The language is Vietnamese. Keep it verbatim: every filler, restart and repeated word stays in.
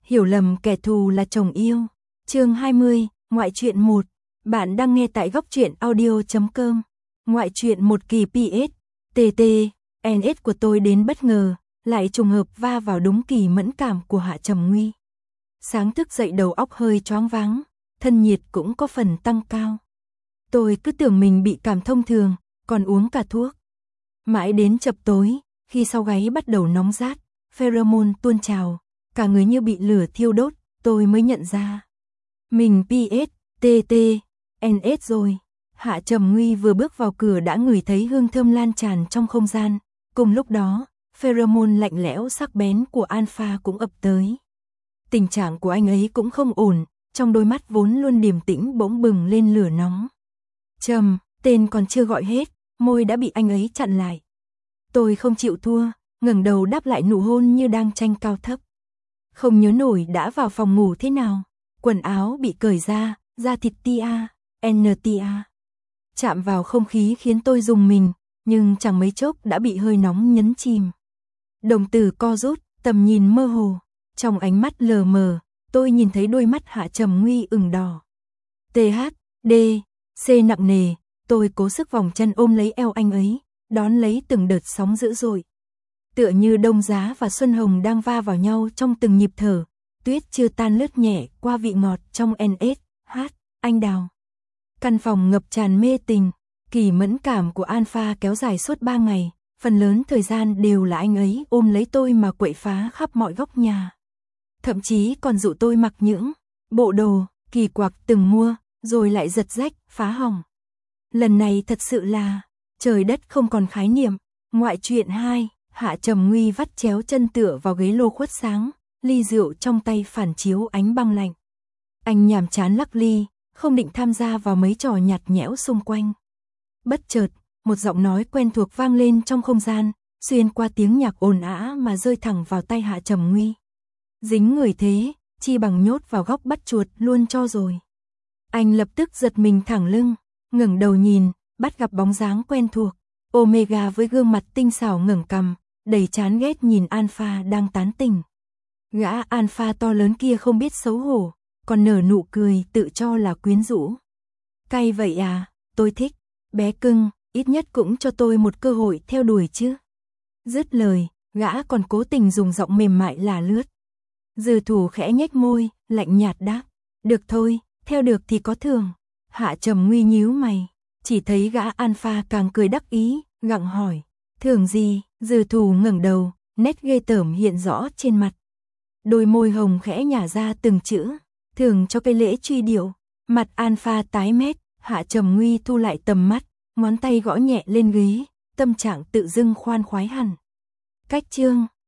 Hiểu lầm kẻ thù là chồng yêu. Chương hai mươi, ngoại truyện một. Bạn đang nghe tại góc truyện audio chấm com. Ngoại truyện một kỳ pê ét, tê tê, en ét của tôi đến bất ngờ, lại trùng hợp va vào đúng kỳ mẫn cảm của Hạ Trầm Nguy. Sáng thức dậy đầu óc hơi choáng váng, thân nhiệt cũng có phần tăng cao. Tôi cứ tưởng mình bị cảm thông thường, còn uống cả thuốc. Mãi đến chập tối, khi sau gáy bắt đầu nóng rát, pheromone tuôn trào, cả người như bị lửa thiêu đốt, tôi mới nhận ra. Mình pê ét, tê tê, en ét rồi. Hạ Trầm Nguy vừa bước vào cửa đã ngửi thấy hương thơm lan tràn trong không gian. Cùng lúc đó, pheromone lạnh lẽo sắc bén của Alpha cũng ập tới. Tình trạng của anh ấy cũng không ổn, trong đôi mắt vốn luôn điềm tĩnh bỗng bừng lên lửa nóng. Trầm, tên còn chưa gọi hết, môi đã bị anh ấy chặn lại. Tôi không chịu thua, ngẩng đầu đáp lại nụ hôn như đang tranh cao thấp. Không nhớ nổi đã vào phòng ngủ thế nào, quần áo bị cởi ra, da thịt tia, en tia. Chạm vào không khí khiến tôi rùng mình, nhưng chẳng mấy chốc đã bị hơi nóng nhấn chìm. Đồng tử co rút, tầm nhìn mơ hồ, trong ánh mắt lờ mờ, tôi nhìn thấy đôi mắt Hạ Trầm Nguy ửng đỏ. tê hát, đê, xê nặng nề, tôi cố sức vòng chân ôm lấy eo anh ấy, đón lấy từng đợt sóng dữ dội. Tựa như đông giá và xuân hồng đang va vào nhau trong từng nhịp thở, tuyết chưa tan lướt nhẹ qua vị ngọt trong en ét, hát, anh đào. Căn phòng ngập tràn mê tình, kỳ mẫn cảm của Alpha kéo dài suốt ba ngày, phần lớn thời gian đều là anh ấy ôm lấy tôi mà quậy phá khắp mọi góc nhà. Thậm chí còn dụ tôi mặc những bộ đồ kỳ quặc từng mua, rồi lại giật rách, phá hỏng. Lần này thật sự là trời đất không còn khái niệm. Ngoại truyện hai, Hạ Trầm Nguy vắt chéo chân tựa vào ghế lô khuất sáng, ly rượu trong tay phản chiếu ánh băng lạnh. Anh nhàm chán lắc ly, không định tham gia vào mấy trò nhạt nhẽo xung quanh. Bất chợt, một giọng nói quen thuộc vang lên trong không gian, xuyên qua tiếng nhạc ồn ào mà rơi thẳng vào tai Hạ Trầm Nguy. Dính người thế, chi bằng nhốt vào góc bắt chuột luôn cho rồi. Anh lập tức giật mình thẳng lưng, ngẩng đầu nhìn, bắt gặp bóng dáng quen thuộc. Omega với gương mặt tinh xảo ngẩng cằm, đầy chán ghét nhìn Alpha đang tán tỉnh. Gã Alpha to lớn kia không biết xấu hổ, còn nở nụ cười tự cho là quyến rũ. Cay vậy à, tôi thích, bé cưng, ít nhất cũng cho tôi một cơ hội theo đuổi chứ. Dứt lời, gã còn cố tình dùng giọng mềm mại là lướt. Dư Thủ khẽ nhếch môi, lạnh nhạt đáp, được thôi, theo được thì có thưởng. Hạ Trầm Nguy nhíu mày, chỉ thấy gã Alpha càng cười đắc ý, gặng hỏi, thưởng gì? Dư Thủ ngẩng đầu, nét ghê tởm hiện rõ trên mặt. Đôi môi hồng khẽ nhả ra từng chữ, thưởng cho cái lễ truy điệu. Mặt Alpha tái mét, Hạ Trầm Nguy thu lại tầm mắt, ngón tay gõ nhẹ lên ghế, tâm trạng tự dưng khoan khoái hẳn. Cách chương